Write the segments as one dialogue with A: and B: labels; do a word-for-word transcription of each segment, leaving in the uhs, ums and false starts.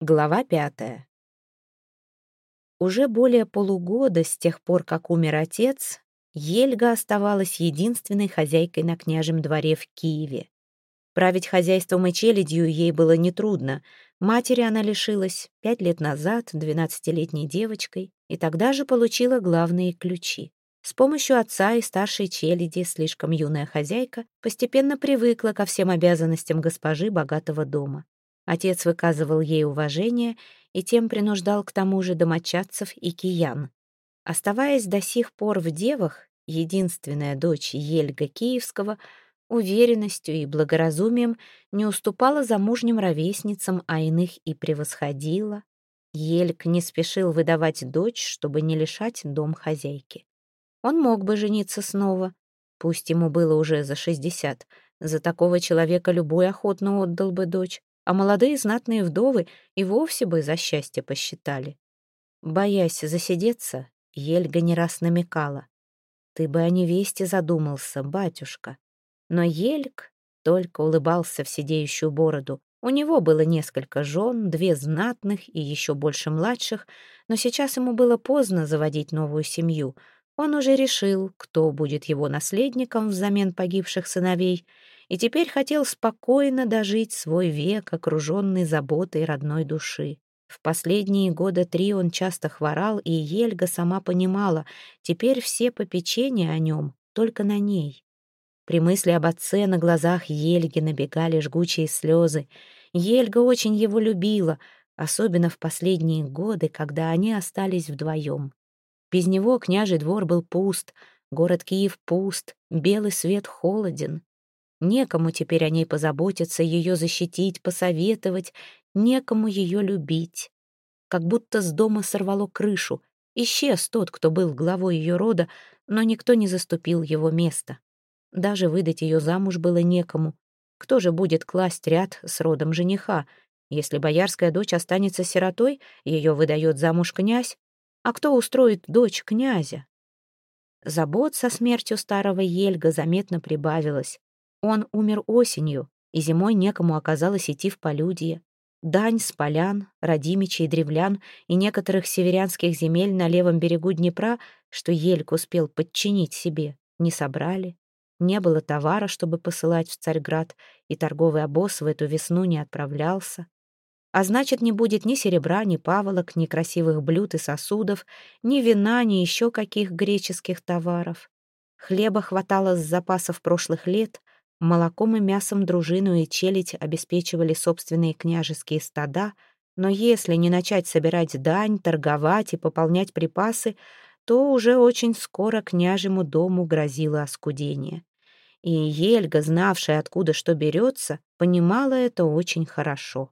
A: Глава пятая. Уже более полугода с тех пор, как умер отец, Ельга оставалась единственной хозяйкой на княжем дворе в Киеве. Править хозяйством и челядью ей было нетрудно. Матери она лишилась пять лет назад, двенадцатилетней девочкой, и тогда же получила главные ключи. С помощью отца и старшей челяди слишком юная хозяйка постепенно привыкла ко всем обязанностям госпожи богатого дома. Отец выказывал ей уважение и тем принуждал к тому же домочадцев и киян. Оставаясь до сих пор в девах, единственная дочь Ельга Киевского уверенностью и благоразумием не уступала замужним ровесницам, а иных и превосходила. Ельг не спешил выдавать дочь, чтобы не лишать дом хозяйки. Он мог бы жениться снова, пусть ему было уже за шестьдесят. За такого человека любой охотно отдал бы дочь, а молодые знатные вдовы и вовсе бы за счастье посчитали. Боясь засидеться, Ельга не раз намекала: «Ты бы о невесте задумался, батюшка». Но Ельг только улыбался в сидеющую бороду. У него было несколько жен, две знатных и еще больше младших, но сейчас ему было поздно заводить новую семью. Он уже решил, кто будет его наследником взамен погибших сыновей, и теперь хотел спокойно дожить свой век, окруженный заботой родной души. В последние года три он часто хворал, и Ельга сама понимала, теперь все попечения о нем только на ней. При мысли об отце на глазах Ельги набегали жгучие слезы. Ельга очень его любила, особенно в последние годы, когда они остались вдвоем. Без него княжий двор был пуст, город Киев пуст, белый свет холоден. Некому теперь о ней позаботиться, ее защитить, посоветовать, некому ее любить. Как будто с дома сорвало крышу. Исчез тот, кто был главой ее рода, но никто не заступил его место. Даже выдать ее замуж было некому. Кто же будет класть ряд с родом жениха? Если боярская дочь останется сиротой, ее выдает замуж князь. А кто устроит дочь князя? Забот со смертью старого Ельга заметно прибавилось. Он умер осенью, и зимой некому оказалось идти в полюдье. Дань с полян, родимичей, древлян и некоторых северянских земель на левом берегу Днепра, что Ельг успел подчинить себе, не собрали. Не было товара, чтобы посылать в Царьград, и торговый обоз в эту весну не отправлялся. А значит, не будет ни серебра, ни паволок, ни красивых блюд и сосудов, ни вина, ни еще каких греческих товаров. Хлеба хватало с запасов прошлых лет, молоком и мясом дружину и челядь обеспечивали собственные княжеские стада, но если не начать собирать дань, торговать и пополнять припасы, то уже очень скоро княжему дому грозило оскудение. И Ельга, знавшая, откуда что берется, понимала это очень хорошо.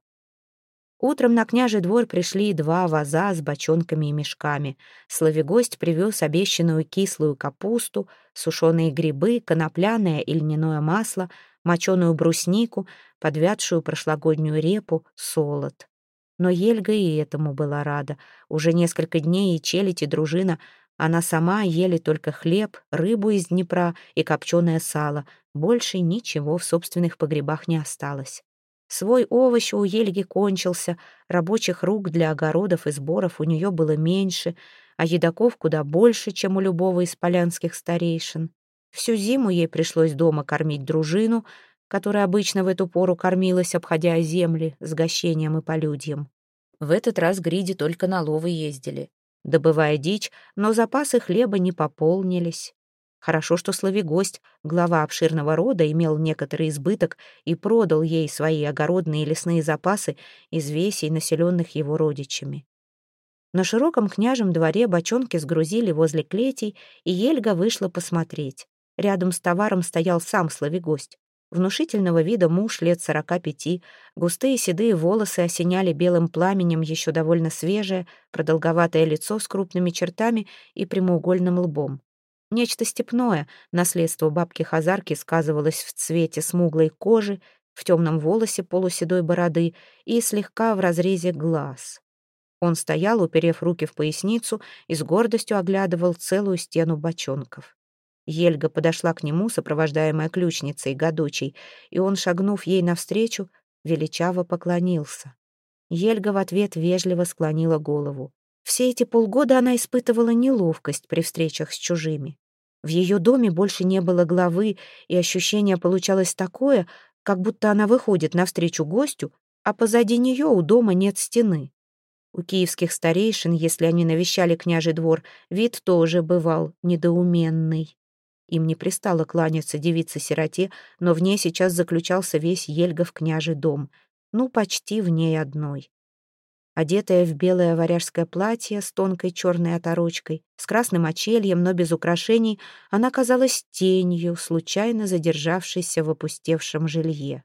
A: Утром на княжий двор пришли два ваза с бочонками и мешками. Славегость привез обещанную кислую капусту, сушеные грибы, конопляное и льняное масло, моченую бруснику, подвядшую прошлогоднюю репу, солод. Но Ельга и этому была рада. Уже несколько дней и челядь, и дружина, она сама ели только хлеб, рыбу из Днепра и копченое сало. Больше ничего в собственных погребах не осталось. Свой овощ у Ельги кончился, рабочих рук для огородов и сборов у нее было меньше, а едоков куда больше, чем у любого из полянских старейшин. Всю зиму ей пришлось дома кормить дружину, которая обычно в эту пору кормилась, обходя земли с гощением и полюдьем. В этот раз гриди только на ловы ездили, добывая дичь, но запасы хлеба не пополнились. Хорошо, что Славегость, глава обширного рода, имел некоторый избыток и продал ей свои огородные и лесные запасы из весей, населенных его родичами. На широком княжем дворе бочонки сгрузили возле клетей, и Ельга вышла посмотреть. Рядом с товаром стоял сам Славегость. Внушительного вида муж лет сорока пяти, густые седые волосы осеняли белым пламенем еще довольно свежее, продолговатое лицо с крупными чертами и прямоугольным лбом. Нечто степное, наследство бабки-хазарки, сказывалось в цвете смуглой кожи, в темном волосе полуседой бороды и слегка в разрезе глаз. Он стоял, уперев руки в поясницу, и с гордостью оглядывал целую стену бочонков. Ельга подошла к нему, сопровождаемая ключницей, гадучей, и он, шагнув ей навстречу, величаво поклонился. Ельга в ответ вежливо склонила голову. Все эти полгода она испытывала неловкость при встречах с чужими. В ее доме больше не было главы, и ощущение получалось такое, как будто она выходит навстречу гостю, а позади нее у дома нет стены. У киевских старейшин, если они навещали княжий двор, вид тоже бывал недоуменный. Им не пристало кланяться девице-сироте, но в ней сейчас заключался весь Ельгов княжий дом. Ну, почти в ней одной. Одетая в белое варяжское платье с тонкой черной оторочкой, с красным очельем, но без украшений, она казалась тенью, случайно задержавшейся в опустевшем жилье.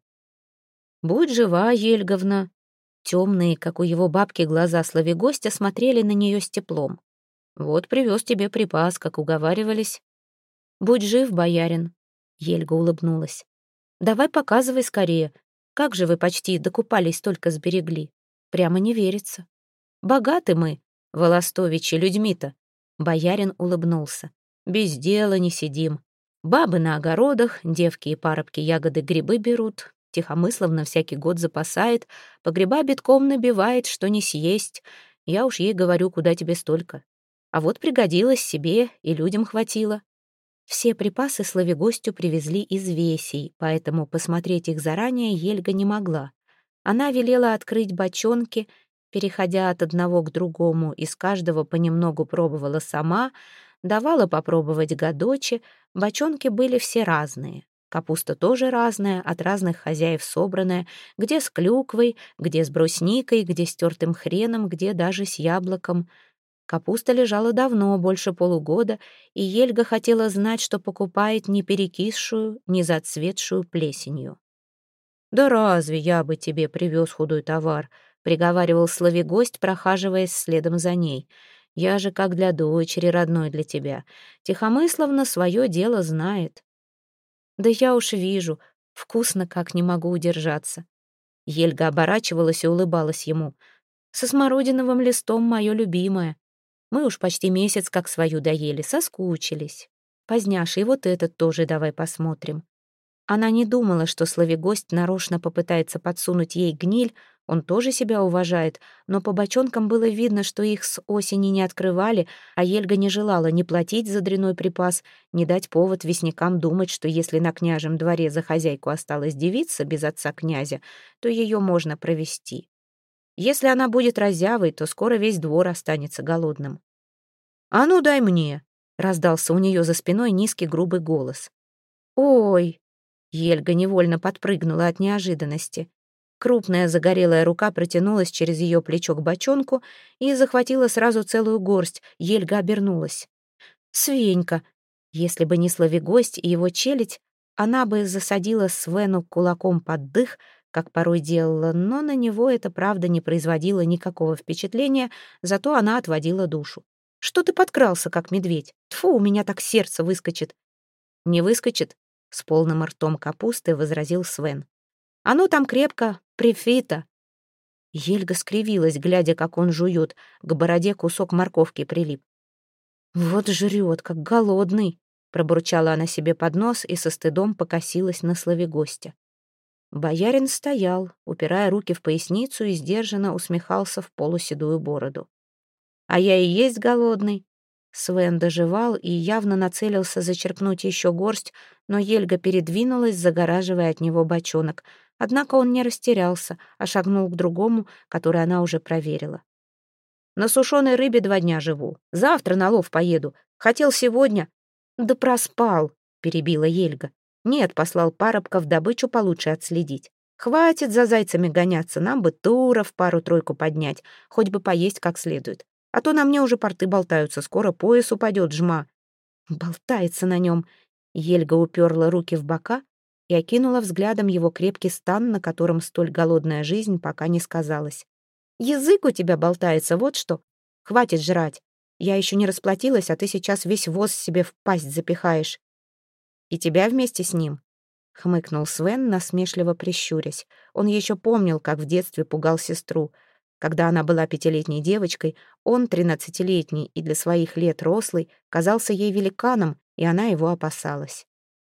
A: «Будь жива, Ельговна!» Темные, как у его бабки, глаза Славигостя смотрели на нее с теплом. «Вот привез тебе припас, как уговаривались». «Будь жив, боярин!» Ельга улыбнулась. «Давай показывай скорее. Как же вы почти докупались, только сберегли? Прямо не верится. Богаты мы, волостовичи, людьми-то». Боярин улыбнулся. «Без дела не сидим. Бабы на огородах, девки и парубки ягоды, грибы берут. Тихомыслов на всякий год запасает, погреба битком набивает, что не съесть. Я уж ей говорю, куда тебе столько. А вот пригодилось себе, и людям хватило». Все припасы Славигостю привезли из Весей, поэтому посмотреть их заранее Ельга не могла. Она велела открыть бочонки, переходя от одного к другому, из каждого понемногу пробовала сама, давала попробовать Гадоче. Бочонки были все разные. Капуста тоже разная, от разных хозяев собранная, где с клюквой, где с брусникой, где с тертым хреном, где даже с яблоком. Капуста лежала давно, больше полугода, и Ельга хотела знать, что покупает не перекисшую, не зацветшую плесенью. «Да разве я бы тебе привез худой товар?» — приговаривал Славигость, прохаживаясь следом за ней. «Я же как для дочери родной для тебя. Тихомысловна свое дело знает». «Да я уж вижу, вкусно как не могу удержаться». Ельга оборачивалась и улыбалась ему. «Со смородиновым листом мое любимое. Мы уж почти месяц как свою доели, соскучились. Поздняши, и вот этот тоже давай посмотрим». Она не думала, что Славигость нарочно попытается подсунуть ей гниль, он тоже себя уважает, но по бочонкам было видно, что их с осени не открывали, а Ельга не желала ни платить за дряной припас, ни дать повод вестникам думать, что если на княжем дворе за хозяйку осталась девица без отца князя, то ее можно провести. Если она будет разявой, то скоро весь двор останется голодным. «А ну дай мне!» — раздался у нее за спиной низкий грубый голос. «Ой!» — Ельга невольно подпрыгнула от неожиданности. Крупная загорелая рука протянулась через ее плечо к бочонку и захватила сразу целую горсть. Ельга обернулась. «Свенька!» Если бы не Славигость и его челядь, она бы засадила Свену кулаком под дых, как порой делала, но на него это, правда, не производило никакого впечатления, зато она отводила душу. «Что ты подкрался, как медведь? Тьфу, у меня так сердце выскочит». «Не выскочит?» — с полным ртом капусты возразил Свен. «А ну там крепко, прифита». Ельга скривилась, глядя, как он жует, к бороде кусок морковки прилип. «Вот жрет, как голодный», — пробурчала она себе под нос и со стыдом покосилась на Славигостя. Боярин стоял, упирая руки в поясницу, и сдержанно усмехался в полуседую бороду. «А я и есть голодный». Свен дожевал и явно нацелился зачерпнуть еще горсть, но Ельга передвинулась, загораживая от него бочонок. Однако он не растерялся, а шагнул к другому, который она уже проверила. «На сушеной рыбе два дня живу. Завтра на лов поеду. Хотел сегодня...» «Да проспал», — перебила Ельга. «Нет, послал парубков добычу получше отследить. Хватит за зайцами гоняться, нам бы туров пару-тройку поднять, хоть бы поесть как следует. А то на мне уже порты болтаются, скоро пояс упадет, жма». «Болтается на нем». Ельга уперла руки в бока и окинула взглядом его крепкий стан, на котором столь голодная жизнь пока не сказалась. «Язык у тебя болтается, вот что. Хватит жрать. Я еще не расплатилась, а ты сейчас весь воз себе в пасть запихаешь. И тебя вместе с ним», — хмыкнул Свен, насмешливо прищурясь. Он еще помнил, как в детстве пугал сестру. Когда она была пятилетней девочкой, он, тринадцатилетний и для своих лет рослый, казался ей великаном, и она его опасалась.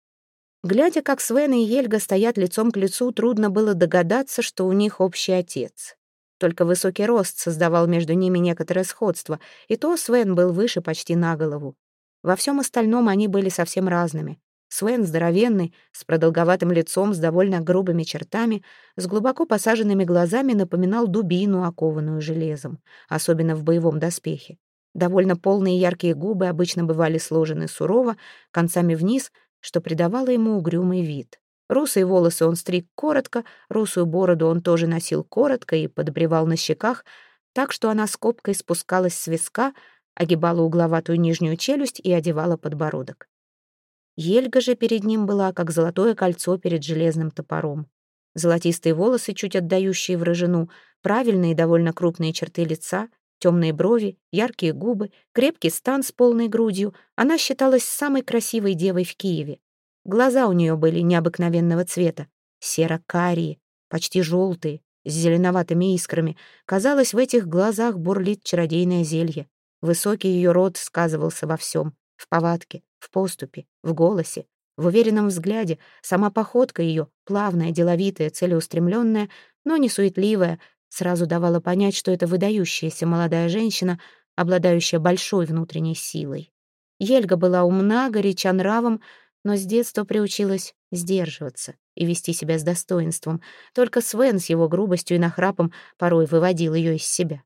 A: Глядя, как Свен и Ельга стоят лицом к лицу, трудно было догадаться, что у них общий отец. Только высокий рост создавал между ними некоторое сходство, и то Свен был выше почти на голову. Во всем остальном они были совсем разными. Свен здоровенный, с продолговатым лицом, с довольно грубыми чертами, с глубоко посаженными глазами напоминал дубину, окованную железом, особенно в боевом доспехе. Довольно полные яркие губы обычно бывали сложены сурово, концами вниз, что придавало ему угрюмый вид. Русые волосы он стриг коротко, русую бороду он тоже носил коротко и подбривал на щеках, так что она скобкой спускалась с виска, огибала угловатую нижнюю челюсть и одевала подбородок. Ельга же перед ним была, как золотое кольцо перед железным топором. Золотистые волосы, чуть отдающие в рыжину, правильные и довольно крупные черты лица, темные брови, яркие губы, крепкий стан с полной грудью. Она считалась самой красивой девой в Киеве. Глаза у нее были необыкновенного цвета, серо-карие, почти желтые, с зеленоватыми искрами. Казалось, в этих глазах бурлит чародейное зелье. Высокий ее рот сказывался во всем: в повадке, в поступе, в голосе, в уверенном взгляде. Сама походка ее, плавная, деловитая, целеустремленная, но не суетливая, сразу давала понять, что это выдающаяся молодая женщина, обладающая большой внутренней силой. Ельга была умна, горяча нравом, но с детства приучилась сдерживаться и вести себя с достоинством. Только Свен с его грубостью и нахрапом порой выводил ее из себя.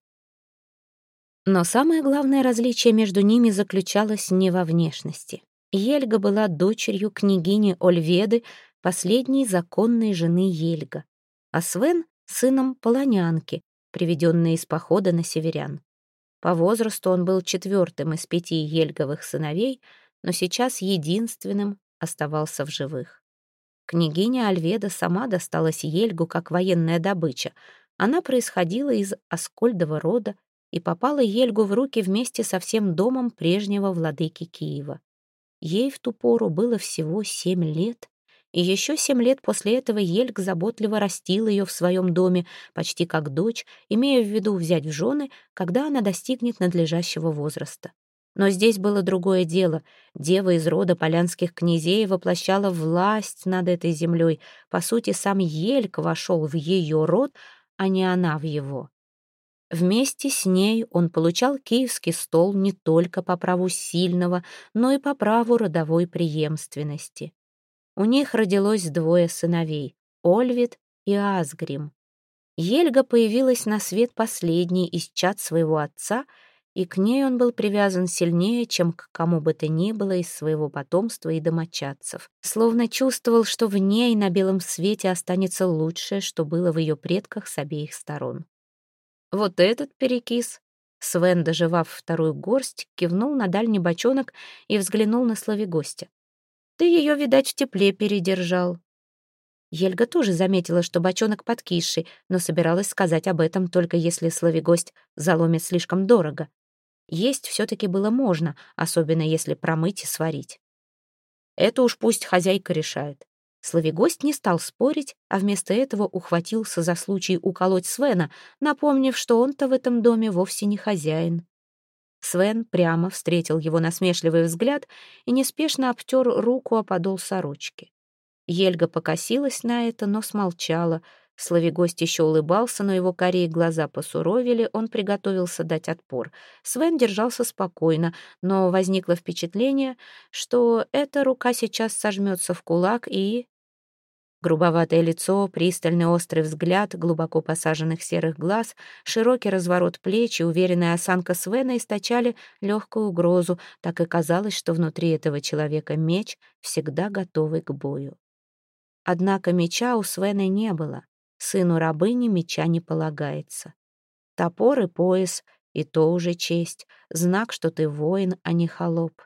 A: Но самое главное различие между ними заключалось не во внешности. Ельга была дочерью княгини Ольведы, последней законной жены Ельга, а Свен — сыном полонянки, приведенной из похода на северян. По возрасту он был четвертым из пяти Ельговых сыновей, но сейчас единственным оставался в живых. Княгиня Ольведа сама досталась Ельгу как военная добыча. Она происходила из Аскольдова рода и попала Ельгу в руки вместе со всем домом прежнего владыки Киева. Ей в ту пору было всего семь лет, и еще семь лет после этого Ельг заботливо растил ее в своем доме, почти как дочь, имея в виду взять в жены, когда она достигнет надлежащего возраста. Но здесь было другое дело. Дева из рода полянских князей воплощала власть над этой землей. По сути, сам Ельг вошел в ее род, а не она в его. Вместе с ней он получал киевский стол не только по праву сильного, но и по праву родовой преемственности. У них родилось двое сыновей — Ольвид и Асгрим. Ельга появилась на свет последней из чад своего отца, и к ней он был привязан сильнее, чем к кому бы то ни было из своего потомства и домочадцев. Словно чувствовал, что в ней на белом свете останется лучшее, что было в ее предках с обеих сторон. Вот этот перекис. Свен, доживав вторую горсть, кивнул на дальний бочонок и взглянул на словегостя. Ты ее, видать, в тепле передержал. Ельга тоже заметила, что бочонок подкисший, но собиралась сказать об этом только если словегость заломит слишком дорого. Есть все-таки было можно, особенно если промыть и сварить. Это уж пусть хозяйка решает. Словегость не стал спорить, а вместо этого ухватился за случай уколоть Свена, напомнив, что он-то в этом доме вовсе не хозяин. Свен прямо встретил его насмешливый взгляд и неспешно обтер руку о подол сорочки. Ельга покосилась на это, но смолчала. Словегость еще улыбался, но его карие глаза посуровили, он приготовился дать отпор. Свен держался спокойно, но возникло впечатление, что эта рука сейчас сожмется в кулак и... Грубоватое лицо, пристальный острый взгляд, глубоко посаженных серых глаз, широкий разворот плеч и уверенная осанка Свена источали легкую угрозу, так и казалось, что внутри этого человека меч, всегда готовый к бою. Однако меча у Свена не было. Сыну рабыни меча не полагается. Топор и пояс — и то уже честь, знак, что ты воин, а не холоп.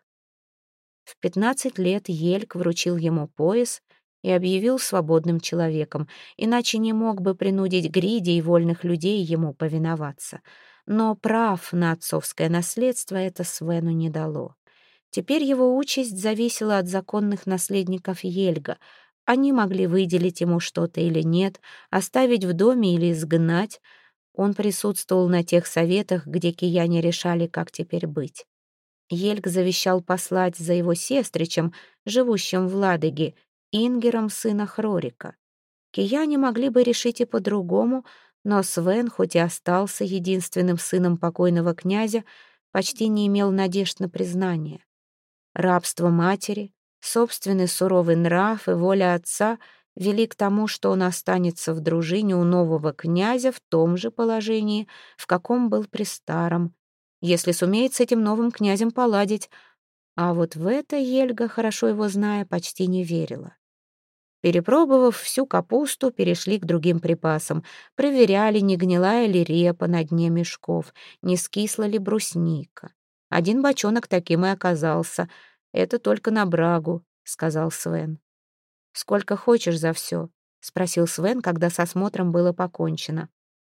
A: В пятнадцать лет Ельг вручил ему пояс и объявил свободным человеком, иначе не мог бы принудить гриди и вольных людей ему повиноваться. Но прав на отцовское наследство это Свену не дало. Теперь его участь зависела от законных наследников Ельга. Они могли выделить ему что-то или нет, оставить в доме или изгнать. Он присутствовал на тех советах, где кияне решали, как теперь быть. Ельг завещал послать за его сестричем, живущим в Ладоге, Ингером, сына Хрорика. Кияне могли бы решить и по-другому, Но Свен, хоть и остался единственным сыном покойного князя, почти не имел надежд на признание. Рабство матери, собственный суровый нрав и воля отца вели к тому, что он останется в дружине у нового князя в том же положении, в каком был при старом, если сумеет с этим новым князем поладить, а вот в это Ельга, хорошо его зная, почти не верила. Перепробовав всю капусту, перешли к другим припасам, проверяли, не гнилая ли репа на дне мешков, не скисла ли брусника. Один бочонок таким и оказался. «Это только на брагу», — сказал Свен. «Сколько хочешь за все?» — спросил Свен, когда с осмотром было покончено.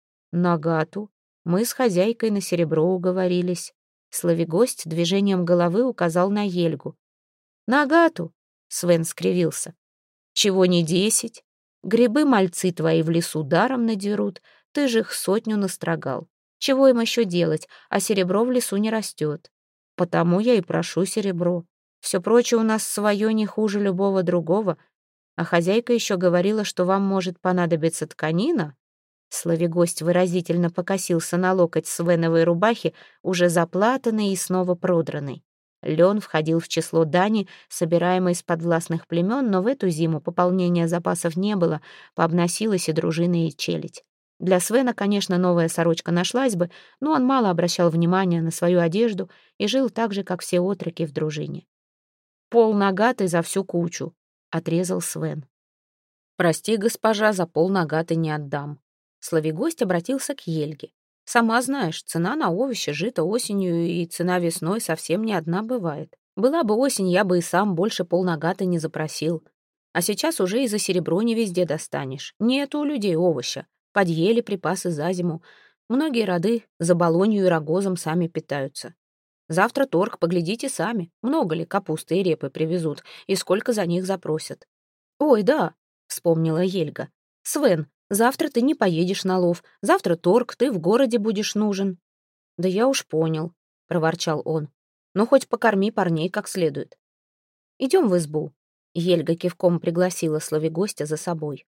A: «Нагату. Мы с хозяйкой на серебро уговорились». Славигость движением головы указал на Ельгу. «Нагату!» — Свен скривился. «Чего не десять? Грибы мальцы твои в лесу даром надерут, ты же их сотню настрогал. Чего им еще делать, а серебро в лесу не растет? Потому я и прошу серебро. Все прочее у нас свое не хуже любого другого. А хозяйка еще говорила, что вам может понадобиться тканина». Славигость выразительно покосился на локоть свеновой рубахи, уже заплатанной и снова продранной. Лен входил в число дани, собираемой из подвластных племен, но в эту зиму пополнения запасов не было, пообносилась и дружина, и челядь. Для Свена, конечно, новая сорочка нашлась бы, но он мало обращал внимания на свою одежду и жил так же, как все отроки в дружине. «Пол нагаты за всю кучу», — отрезал Свен. «Прости, госпожа, за пол нагаты не отдам». Славигость обратился к Ельге. «Сама знаешь, цена на овощи жито осенью и цена весной совсем не одна бывает. Была бы осень, я бы и сам больше полнагаты не запросил. А сейчас уже и за серебро не везде достанешь. Нету у людей овоща. Подъели припасы за зиму. Многие роды за болонью и рогозом сами питаются. Завтра торг, поглядите сами, много ли капусты и репы привезут, и сколько за них запросят». «Ой, да», — вспомнила Ельга. «Свен, завтра ты не поедешь на лов, завтра торг, ты в городе будешь нужен». «Да я уж понял», — проворчал он. «Ну, хоть покорми парней как следует». «Идем в избу», — Ельга кивком пригласила Славигостя за собой.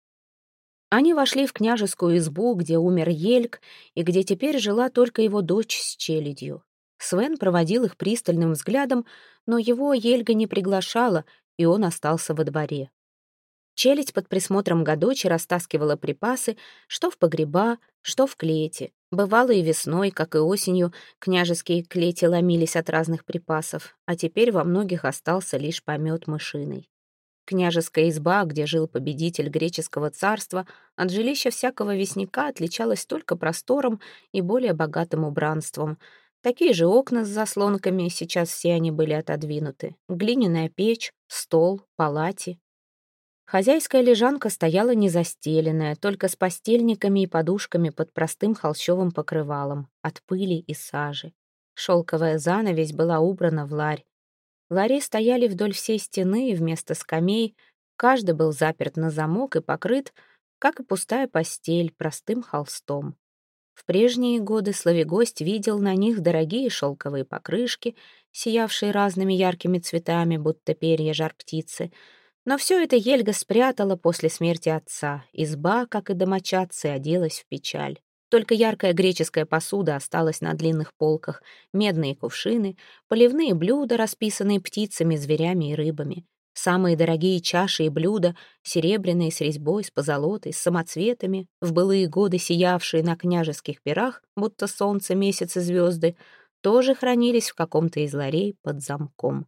A: Они вошли в княжескую избу, где умер Ельг, и где теперь жила только его дочь с челядью. Свен проводил их пристальным взглядом, но его Ельга не приглашала, и он остался во дворе. Челядь под присмотром Гадочи растаскивала припасы, что в погреба, что в клети. Бывало и весной, как и осенью, княжеские клети ломились от разных припасов, а теперь во многих остался лишь помет мышиный. Княжеская изба, где жил победитель греческого царства, от жилища всякого вестняка отличалась только простором и более богатым убранством. Такие же окна с заслонками, сейчас все они были отодвинуты. Глиняная печь, стол, палати. Хозяйская лежанка стояла незастеленная, только с постельниками и подушками под простым холщовым покрывалом, от пыли и сажи. Шелковая занавесь была убрана в ларь. Лари стояли вдоль всей стены, и вместо скамей каждый был заперт на замок и покрыт, как и пустая постель, простым холстом. В прежние годы Славигость видел на них дорогие шелковые покрышки, сиявшие разными яркими цветами, будто перья жар-птицы. Но все это Ельга спрятала после смерти отца. Изба, как и домочадцы, оделась в печаль. Только яркая греческая посуда осталась на длинных полках, медные кувшины, поливные блюда, расписанные птицами, зверями и рыбами. Самые дорогие чаши и блюда, серебряные с резьбой, с позолотой, с самоцветами, в былые годы сиявшие на княжеских пирах, будто солнце, месяц и звезды, тоже хранились в каком-то из ларей под замком.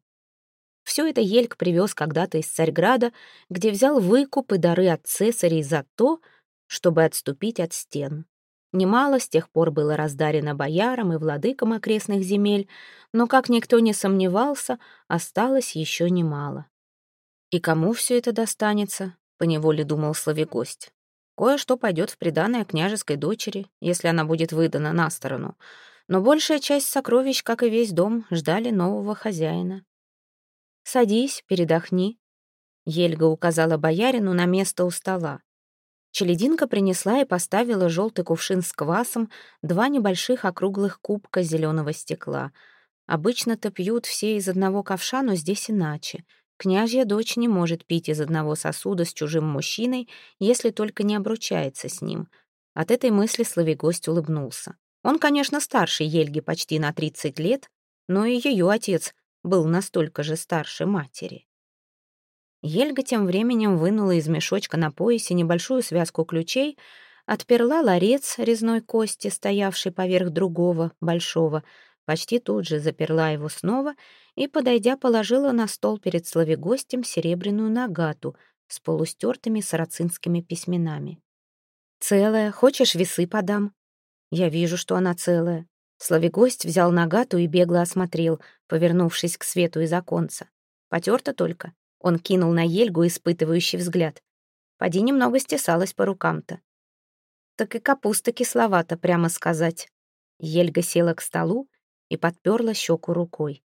A: Все это Ельг привез когда-то из Царьграда, где взял выкуп и дары от цесарей за то, чтобы отступить от стен. Немало с тех пор было раздарено боярам и владыкам окрестных земель, но, как никто не сомневался, осталось еще немало. «И кому все это достанется?» — поневоле думал Славигость. «Кое-что пойдет в приданое княжеской дочери, если она будет выдана на сторону, но большая часть сокровищ, как и весь дом, ждали нового хозяина». «Садись, передохни», — Ельга указала боярину на место у стола. Челядинка принесла и поставила желтый кувшин с квасом, два небольших округлых кубка зеленого стекла. Обычно-то пьют все из одного ковша, но здесь иначе. Княжья дочь не может пить из одного сосуда с чужим мужчиной, если только не обручается с ним. От этой мысли Славигость улыбнулся. Он, конечно, старше Ельги почти на тридцать лет, но и ее отец был настолько же старше матери. Ельга тем временем вынула из мешочка на поясе небольшую связку ключей, отперла ларец резной кости, стоявший поверх другого, большого, почти тут же заперла его снова и, подойдя, положила на стол перед Славигостем серебряную нагату с полустертыми сарацинскими письменами. «Целая, хочешь, весы подам?» «Я вижу, что она целая». Славигость взял нагату и бегло осмотрел, повернувшись к свету из оконца. «Потерто только». Он кинул на Ельгу испытывающий взгляд. Поди немного стесалась по рукам-то. Так и капуста кисловата, прямо сказать. Ельга села к столу и подперла щеку рукой.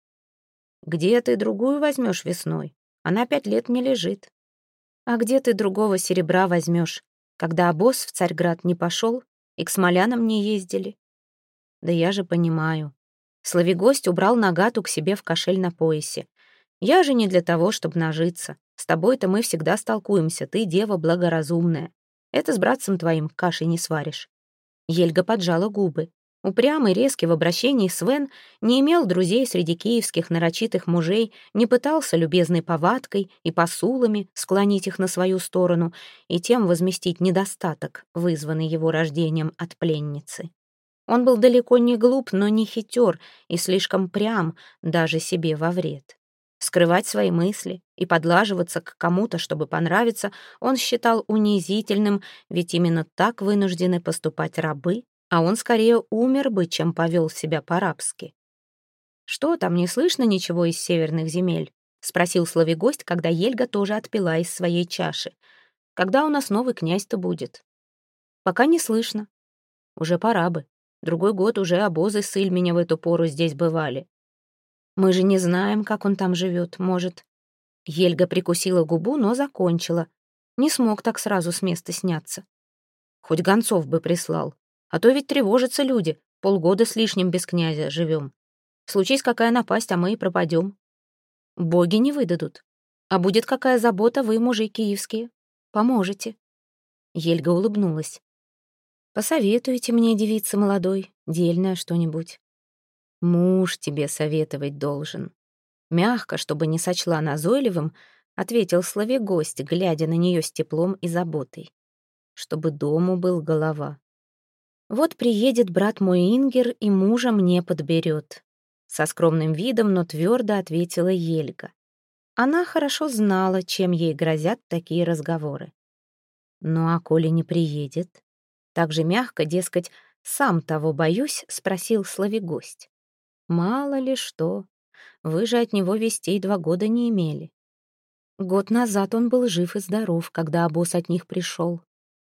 A: «Где ты другую возьмешь весной? Она пять лет не лежит». «А где ты другого серебра возьмешь, когда обоз в Царьград не пошел и к смолянам не ездили?» «Да я же понимаю». Славигость убрал нагату к себе в кошель на поясе. «Я же не для того, чтобы нажиться. С тобой-то мы всегда столкуемся, ты дева благоразумная. Это с братцем твоим каши не сваришь». Ельга поджала губы. Упрямый, резкий в обращении Свен не имел друзей среди киевских нарочитых мужей, не пытался любезной повадкой и посулами склонить их на свою сторону и тем возместить недостаток, вызванный его рождением от пленницы. Он был далеко не глуп, но не хитер и слишком прям даже себе во вред. Скрывать свои мысли и подлаживаться к кому-то, чтобы понравиться, он считал унизительным, ведь именно так вынуждены поступать рабы, а он скорее умер бы, чем повел себя по-рабски. «Что там, не слышно ничего из северных земель?» — спросил Славигость, когда Ельга тоже отпила из своей чаши. «Когда у нас новый князь-то будет?» «Пока не слышно. Уже пора бы. Другой год уже обозы с Ильменя в эту пору здесь бывали. Мы же не знаем, как он там живет, может». Ельга прикусила губу, но закончила. Не смог так сразу с места сняться. Хоть гонцов бы прислал. А то ведь тревожатся люди. Полгода с лишним без князя живем. Случись какая напасть, а мы и пропадем. Боги не выдадут. А будет какая забота, вы, мужи киевские, поможете. Ельга улыбнулась. Посоветуйте мне, девица молодой, дельное что-нибудь. Муж тебе советовать должен. Мягко, чтобы не сочла назойливым, ответил Славигость, глядя на нее с теплом и заботой. Чтобы дому был голова. Вот приедет брат мой Ингер и мужа мне подберет. Со скромным видом, но твердо ответила Ельга. Она хорошо знала, чем ей грозят такие разговоры. Ну а коли не приедет? Так же мягко, дескать, сам того боюсь, спросил Славигость. Мало ли что. Вы же от него вестей два года не имели. Год назад он был жив и здоров, когда обоз от них пришел.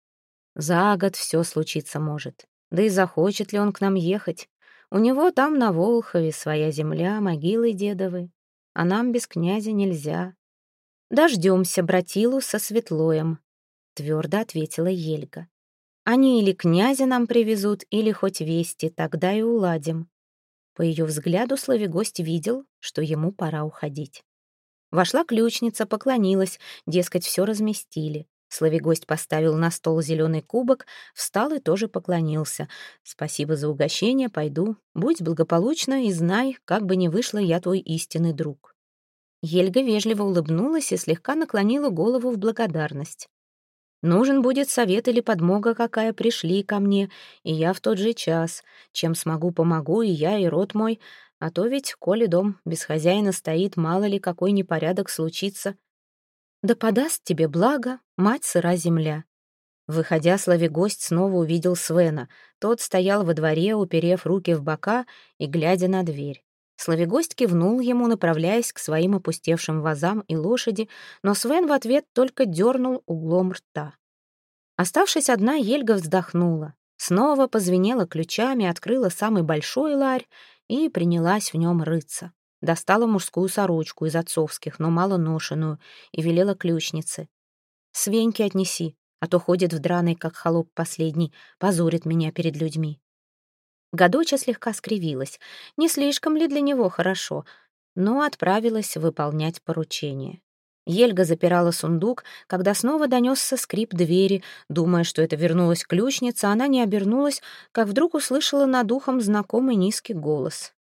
A: За год все случиться может. Да и захочет ли он к нам ехать? У него там на Волхове своя земля, могилы дедовы. А нам без князя нельзя. Дождемся братилу со Светлоем, твердо ответила Ельга. Они или князя нам привезут, или хоть вести, тогда и уладим. По ее взгляду Славигость видел, что ему пора уходить. Вошла ключница, поклонилась, дескать, все разместили. Славигость поставил на стол зеленый кубок, встал и тоже поклонился. «Спасибо за угощение, пойду. Будь благополучна и знай, как бы ни вышло, я твой истинный друг». Ельга вежливо улыбнулась и слегка наклонила голову в благодарность. «Нужен будет совет или подмога какая, пришли ко мне, и я в тот же час. Чем смогу, помогу, и я, и род мой. А то ведь, коли дом без хозяина стоит, мало ли какой непорядок случится. Да подаст тебе благо, мать сыра земля». Выходя, Славигость снова увидел Свена. Тот стоял во дворе, уперев руки в бока и глядя на дверь. Славигость кивнул ему, направляясь к своим опустевшим вазам и лошади, но Свен в ответ только дернул углом рта. Оставшись одна, Ельга вздохнула. Снова позвенела ключами, открыла самый большой ларь и принялась в нем рыться. Достала мужскую сорочку из отцовских, но мало ношеную, и велела ключнице. «Свеньки отнеси, а то ходит в драной, как холоп последний, позорит меня перед людьми». Гадоча слегка скривилась. Не слишком ли для него хорошо, но отправилась выполнять поручение. Ельга запирала сундук, когда снова донесся скрип двери. Думая, что это вернулась ключница, она не обернулась, как вдруг услышала над ухом знакомый низкий голос.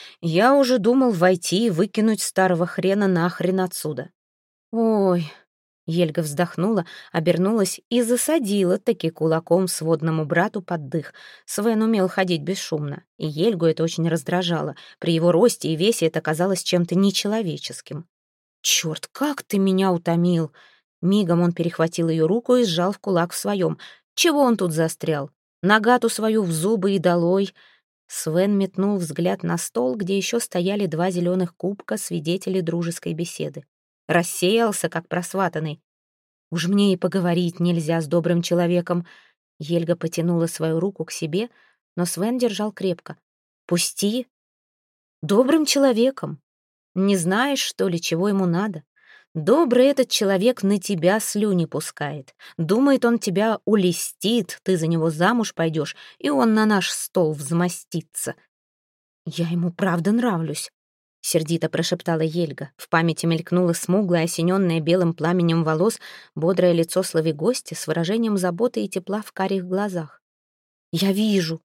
A: «Я уже думал войти и выкинуть старого хрена нахрен отсюда». «Ой», — Ельга вздохнула, обернулась и засадила таки кулаком сводному брату под дых. Свен умел ходить бесшумно, и Ельгу это очень раздражало. При его росте и весе это казалось чем-то нечеловеческим. «Черт, как ты меня утомил!» Мигом он перехватил ее руку и сжал в кулак в своем. «Чего он тут застрял? Нагату свою в зубы и долой!» Свен метнул взгляд на стол, где еще стояли два зеленых кубка, свидетелей дружеской беседы. Рассеялся, как просватанный. «Уж мне и поговорить нельзя с добрым человеком!» Ельга потянула свою руку к себе, но Свен держал крепко. «Пусти! Добрым человеком! Не знаешь, что ли, чего ему надо? Добрый этот человек на тебя слюни пускает. Думает, он тебя улестит, ты за него замуж пойдешь, и он на наш стол взмастится». «Я ему правда нравлюсь», — сердито прошептала Ельга. В памяти мелькнуло смуглое, осененное белым пламенем волос, бодрое лицо словегостя с выражением заботы и тепла в карих глазах. «Я вижу».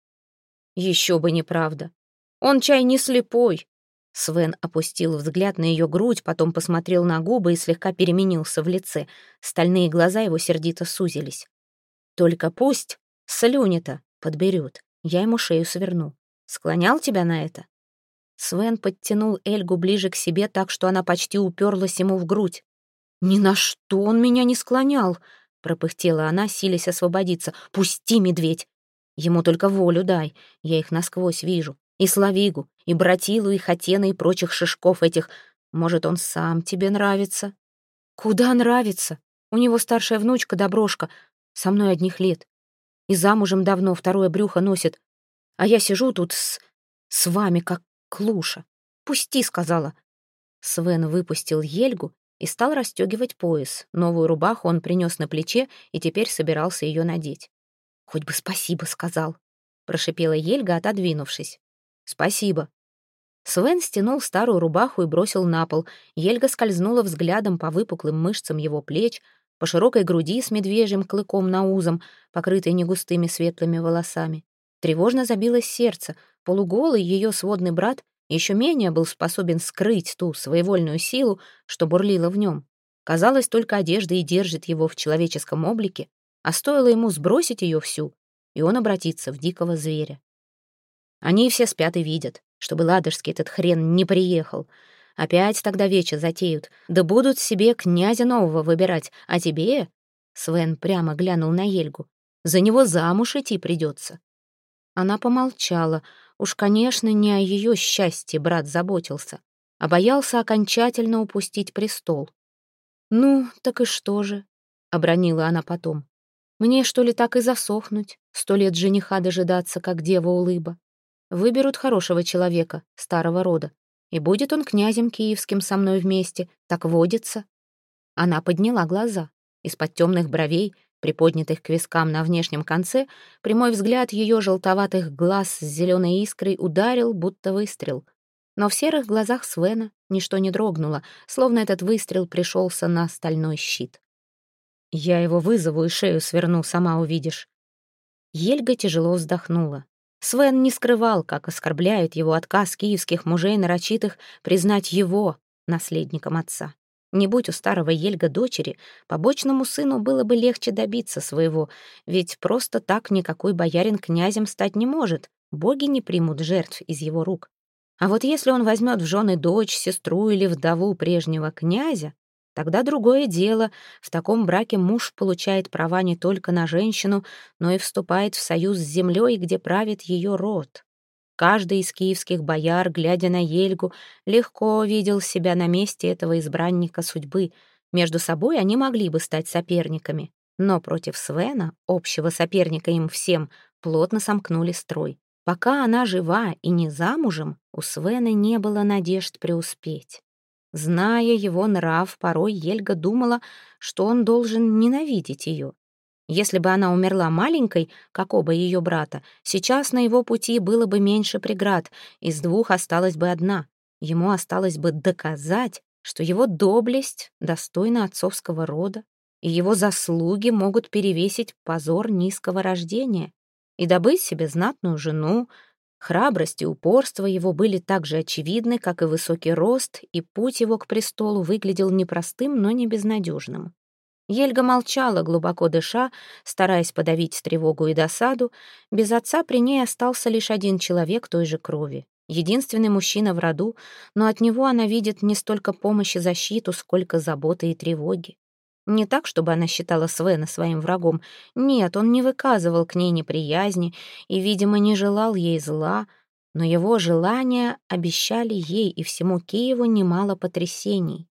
A: «Еще бы неправда. Он чай не слепой». Свен опустил взгляд на ее грудь, потом посмотрел на губы и слегка переменился в лице. Стальные глаза его сердито сузились. «Только пусть слюни-то подберет, я ему шею сверну. Склонял тебя на это?» Свен подтянул Эльгу ближе к себе так, что она почти уперлась ему в грудь. «Ни на что он меня не склонял!» — пропыхтела она, силясь освободиться. «Пусти, медведь! Ему только волю дай, я их насквозь вижу. И Славигу, и Братилу, и Хатена, и прочих шишков этих. Может, он сам тебе нравится?» «Куда нравится? У него старшая внучка Доброшка, со мной одних лет. И замужем давно, второе брюхо носит. А я сижу тут с... с вами, как клуша. Пусти», — сказала. Свен выпустил Ельгу и стал расстегивать пояс. Новую рубаху он принес на плече и теперь собирался ее надеть. «Хоть бы спасибо сказал», — прошипела Ельга, отодвинувшись. «Спасибо». Свен стянул старую рубаху и бросил на пол. Ельга скользнула взглядом по выпуклым мышцам его плеч, по широкой груди с медвежьим клыком на узом, покрытой негустыми светлыми волосами. Тревожно забилось сердце. Полуголый ее сводный брат еще менее был способен скрыть ту своевольную силу, что бурлила в нем. Казалось, только одежда и держит его в человеческом облике, а стоило ему сбросить ее всю, и он обратится в дикого зверя. Они все спят и видят, чтобы ладожский этот хрен не приехал. Опять тогда вечер затеют, да будут себе князя нового выбирать, а тебе, Свен прямо глянул на Ельгу, за него замуж идти придется. Она помолчала. Уж, конечно, не о ее счастье брат заботился, а боялся окончательно упустить престол. «Ну, так и что же?» — обронила она потом. «Мне, что ли, так и засохнуть, сто лет жениха дожидаться, как дева улыба? Выберут хорошего человека, старого рода, и будет он князем киевским со мной вместе, так водится». Она подняла глаза. Из-под темных бровей, приподнятых к вискам на внешнем конце, прямой взгляд ее желтоватых глаз с зеленой искрой ударил, будто выстрел. Но в серых глазах Свена ничто не дрогнуло, словно этот выстрел пришелся на стальной щит. «Я его вызову и шею сверну, сама увидишь». Ельга тяжело вздохнула. Свен не скрывал, как оскорбляет его отказ киевских мужей нарочитых признать его наследником отца. Не будь у старого Ельга дочери, побочному сыну было бы легче добиться своего, ведь просто так никакой боярин князем стать не может, боги не примут жертв из его рук. А вот если он возьмет в жены дочь, сестру или вдову прежнего князя, тогда другое дело. В таком браке муж получает права не только на женщину, но и вступает в союз с землей, где правит ее род. Каждый из киевских бояр, глядя на Ельгу, легко видел себя на месте этого избранника судьбы. Между собой они могли бы стать соперниками, но против Свена, общего соперника им всем, плотно сомкнули строй. Пока она жива и не замужем, у Свена не было надежд преуспеть. Зная его нрав, порой Ельга думала, что он должен ненавидеть ее. Если бы она умерла маленькой, как оба ее брата, сейчас на его пути было бы меньше преград, из двух осталась бы одна. Ему осталось бы доказать, что его доблесть достойна отцовского рода, и его заслуги могут перевесить позор низкого рождения, и добыть себе знатную жену. Храбрость и упорство его были так же очевидны, как и высокий рост, и путь его к престолу выглядел непростым, но не безнадежным. Ельга молчала, глубоко дыша, стараясь подавить тревогу и досаду. Без отца при ней остался лишь один человек той же крови. Единственный мужчина в роду, но от него она видит не столько помощь и защиту, сколько заботы и тревоги. Не так, чтобы она считала Свена своим врагом. Нет, он не выказывал к ней неприязни и, видимо, не желал ей зла, но его желания обещали ей и всему Киеву немало потрясений.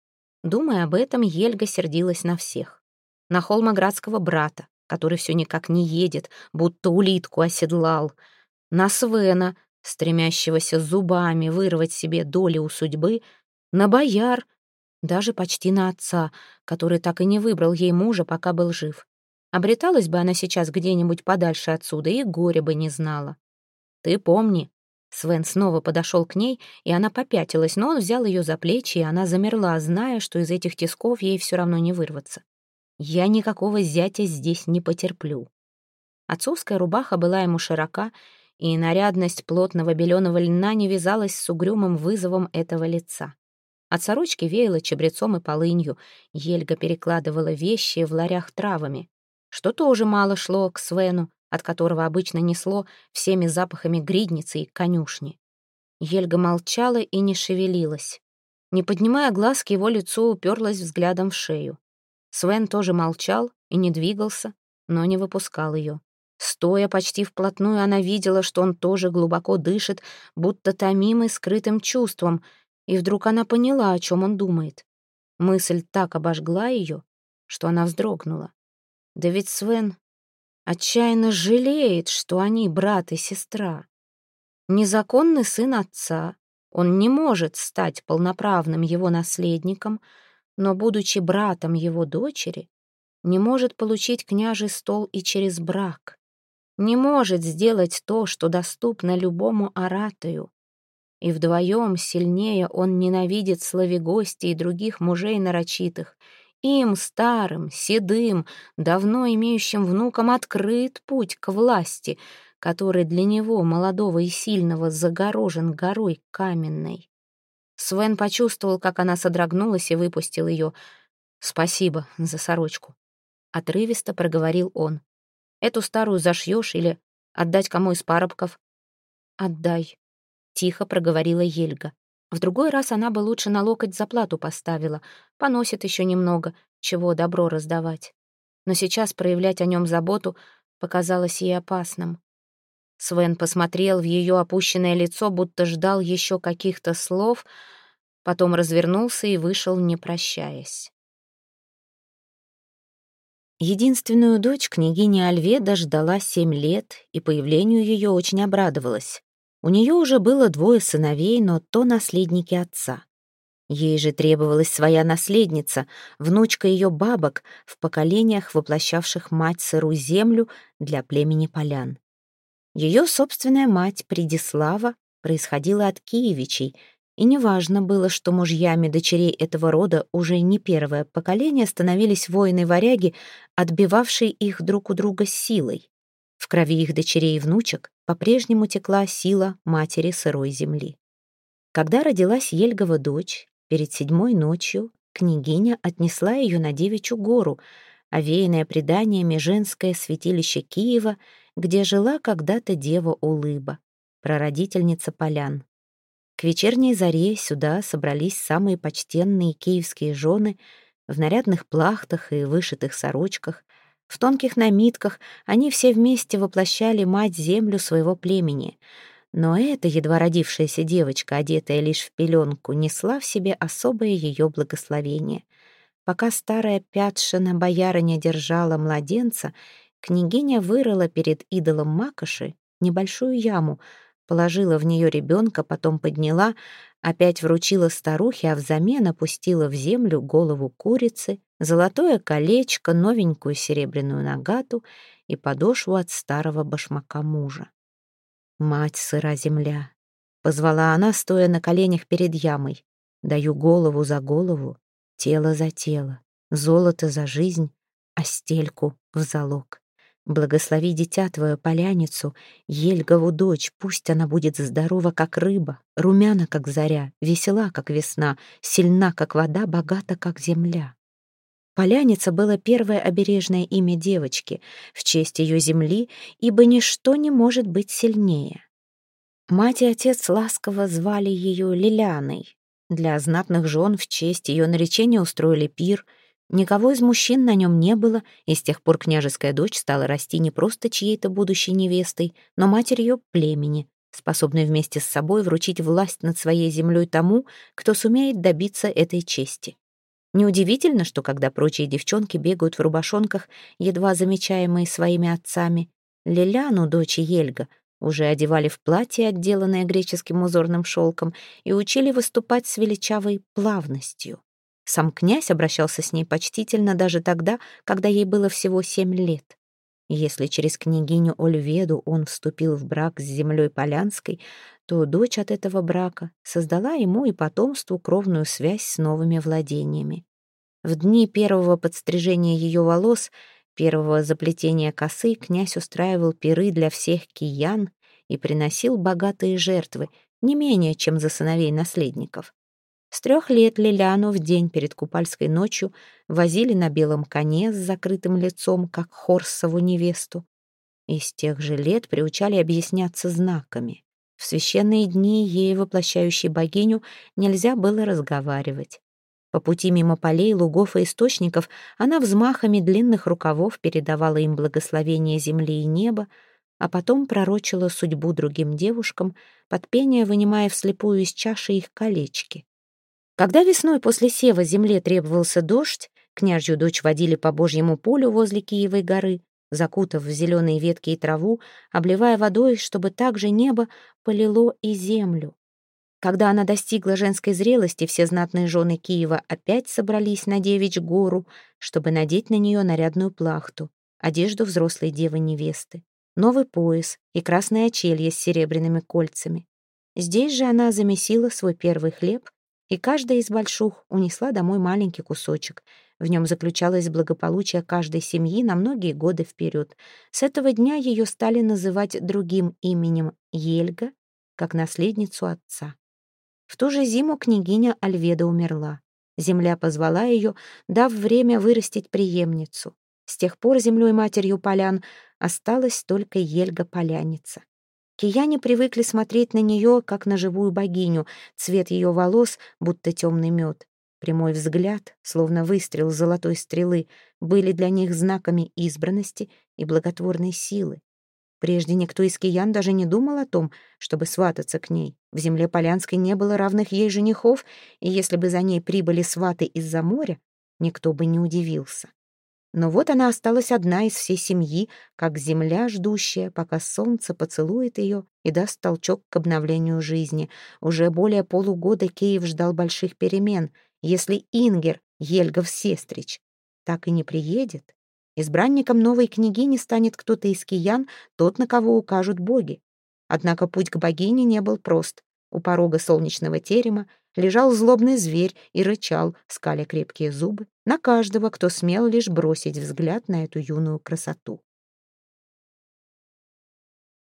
A: Думая об этом, Ельга сердилась на всех. На холмоградского брата, который все никак не едет, будто улитку оседлал. На Свена, стремящегося зубами вырвать себе доли у судьбы. На бояр, даже почти на отца, который так и не выбрал ей мужа, пока был жив. Обреталась бы она сейчас где-нибудь подальше отсюда, и горя бы не знала. «Ты помни». Свен снова подошел к ней, и она попятилась, но он взял ее за плечи, и она замерла, зная, что из этих тисков ей все равно не вырваться. «Я никакого зятя здесь не потерплю». Отцовская рубаха была ему широка, и нарядность плотного беленого льна не вязалась с угрюмым вызовом этого лица. От сорочки веяло чабрецом и полынью. Ельга перекладывала вещи в ларях травами, что тоже мало шло к Свену, от которого обычно несло всеми запахами гридницы и конюшни. Ельга молчала и не шевелилась. Не поднимая глаз, к его лицу уперлась взглядом в шею. Свен тоже молчал и не двигался, но не выпускал ее. Стоя почти вплотную, она видела, что он тоже глубоко дышит, будто томимый скрытым чувством, и вдруг она поняла, о чем он думает. Мысль так обожгла ее, что она вздрогнула. Да ведь Свен отчаянно жалеет, что они брат и сестра. Незаконный сын отца, он не может стать полноправным его наследником, но, будучи братом его дочери, не может получить княжий стол и через брак, не может сделать то, что доступно любому аратою. И вдвоем сильнее он ненавидит Славегостия и других мужей нарочитых. Им, старым, седым, давно имеющим внукам, открыт путь к власти, который для него, молодого и сильного, загорожен горой каменной. Свен почувствовал, как она содрогнулась, и выпустил ее. «Спасибо за сорочку», — отрывисто проговорил он. «Эту старую зашьешь или отдать кому из парубков?» «Отдай», — тихо проговорила Ельга. В другой раз она бы лучше на локоть заплату поставила, поносит еще немного, чего добро раздавать. Но сейчас проявлять о нем заботу показалось ей опасным. Свен посмотрел в ее опущенное лицо, будто ждал еще каких-то слов, потом развернулся и вышел, не прощаясь. Единственную дочь княгиня Альведа ждала семь лет, и появлению ее очень обрадовалась. У нее уже было двое сыновей, но то наследники отца. Ей же требовалась своя наследница, внучка ее бабок, в поколениях воплощавших мать сырую землю для племени полян. Ее собственная мать, Предислава, происходила от Киевичей, и неважно было, что мужьями дочерей этого рода уже не первое поколение становились воины-варяги, отбивавшие их друг у друга силой. В крови их дочерей и внучек по-прежнему текла сила матери сырой земли. Когда родилась Ельгова дочь, перед седьмой ночью княгиня отнесла ее на Девичью гору, овеянное преданиями женское святилище Киева, где жила когда-то дева Улыба, прародительница полян. К вечерней заре сюда собрались самые почтенные киевские жены в нарядных плахтах и вышитых сорочках, в тонких намитках. Они все вместе воплощали мать-землю своего племени. Но эта едва родившаяся девочка, одетая лишь в пеленку, несла в себе особое ее благословение. Пока старая Пятшина боярыня держала младенца, княгиня вырыла перед идолом Макоши небольшую яму, положила в нее ребенка, потом подняла, опять вручила старухе, а взамен опустила в землю голову курицы, золотое колечко, новенькую серебряную нагату и подошву от старого башмака мужа. «Мать сыра земля!» — позвала она, стоя на коленях перед ямой. Даю голову за голову, тело за тело, золото за жизнь, а стельку в залог. Благослови дитя твою поляницу, Ельгову дочь, пусть она будет здорова, как рыба, румяна, как заря, весела, как весна, сильна, как вода, богата, как земля. Поляница было первое обережное имя девочки в честь ее земли, ибо ничто не может быть сильнее. Мать и отец ласково звали ее Лиляной. Для знатных жен в честь ее наречения устроили пир. Никого из мужчин на нем не было, и с тех пор княжеская дочь стала расти не просто чьей-то будущей невестой, но матерью племени, способной вместе с собой вручить власть над своей землей тому, кто сумеет добиться этой чести. Неудивительно, что когда прочие девчонки бегают в рубашонках, едва замечаемые своими отцами, Лиляну, дочь Ельга, уже одевали в платье, отделанное греческим узорным шелком, и учили выступать с величавой плавностью. Сам князь обращался с ней почтительно даже тогда, когда ей было всего семь лет. Если через княгиню Ольведу он вступил в брак с землей Полянской, то дочь от этого брака создала ему и потомству кровную связь с новыми владениями. В дни первого подстрижения ее волос, первого заплетения косы, князь устраивал пиры для всех киян и приносил богатые жертвы, не менее, чем за сыновей наследников. С трех лет Лиляну в день перед купальской ночью возили на белом коне с закрытым лицом, как Хорсову невесту. И с тех же лет приучали объясняться знаками. В священные дни ей, воплощающей богиню, нельзя было разговаривать. По пути мимо полей, лугов и источников она взмахами длинных рукавов передавала им благословение земли и неба, а потом пророчила судьбу другим девушкам, под пение вынимая вслепую из чаши их колечки. Когда весной после сева земле требовался дождь, княжью дочь водили по Божьему полю возле Киевой горы, закутав в зеленые ветки и траву, обливая водой, чтобы также небо полило и землю. Когда она достигла женской зрелости, все знатные жены Киева опять собрались на Девичь гору, чтобы надеть на нее нарядную плахту, одежду взрослой девы-невесты, новый пояс и красное очелье с серебряными кольцами. Здесь же она замесила свой первый хлеб, и каждая из больших унесла домой маленький кусочек. В нем заключалось благополучие каждой семьи на многие годы вперед. С этого дня ее стали называть другим именем Ельга, как наследницу отца. В ту же зиму княгиня Ольведа умерла. Земля позвала ее, дав время вырастить преемницу. С тех пор землей-матерью полян осталась только Ельга-поляница. Кияне привыкли смотреть на нее, как на живую богиню, цвет ее волос, будто темный мед. Прямой взгляд, словно выстрел золотой стрелы, были для них знаками избранности и благотворной силы. Прежде никто из киян даже не думал о том, чтобы свататься к ней. В земле Полянской не было равных ей женихов, и если бы за ней прибыли сваты из-за моря, никто бы не удивился. Но вот она осталась одна из всей семьи, как земля, ждущая, пока солнце поцелует ее и даст толчок к обновлению жизни. Уже более полугода Киев ждал больших перемен. Если Ингер, Ельгов сестрич, так и не приедет, избранником новой княгини станет кто-то из киян, тот, на кого укажут боги. Однако путь к богине не был прост. У порога солнечного терема лежал злобный зверь и рычал, скаля крепкие зубы, на каждого, кто смел лишь бросить взгляд на эту юную красоту.